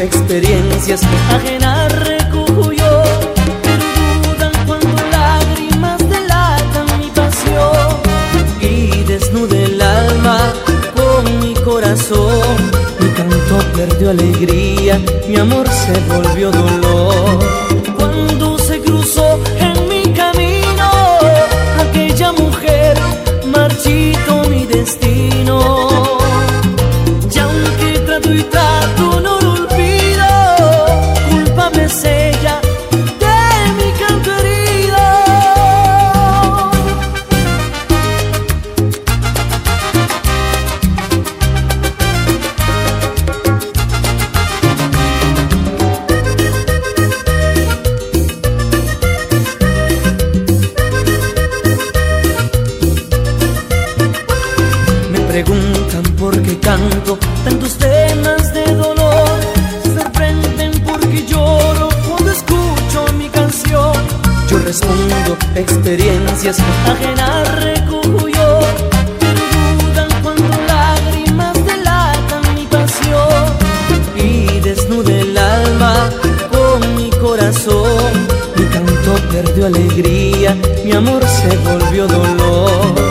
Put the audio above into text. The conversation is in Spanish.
experiencias ajenas recojo yo, pero dudan cuando lágrimas delatan mi pasión y desnude el alma con mi corazón. Mi canto perdió alegría, mi amor se volvió dolor. Cuando se cruzó en mi camino aquella mujer, marchito mi destino. Y aunque trato y trato no lo olvido, culpable es ella de mi canto herido. Me preguntan por qué canto tantos temas de dolor, se sorprenden porque lloro cuando escucho mi canción. Yo respondo, experiencias ajenas recojo yo, pero dudan cuando lágrimas delatan mi pasión y desnude el alma con mi corazón. Mi canto perdió alegría, mi amor se volvió dolor.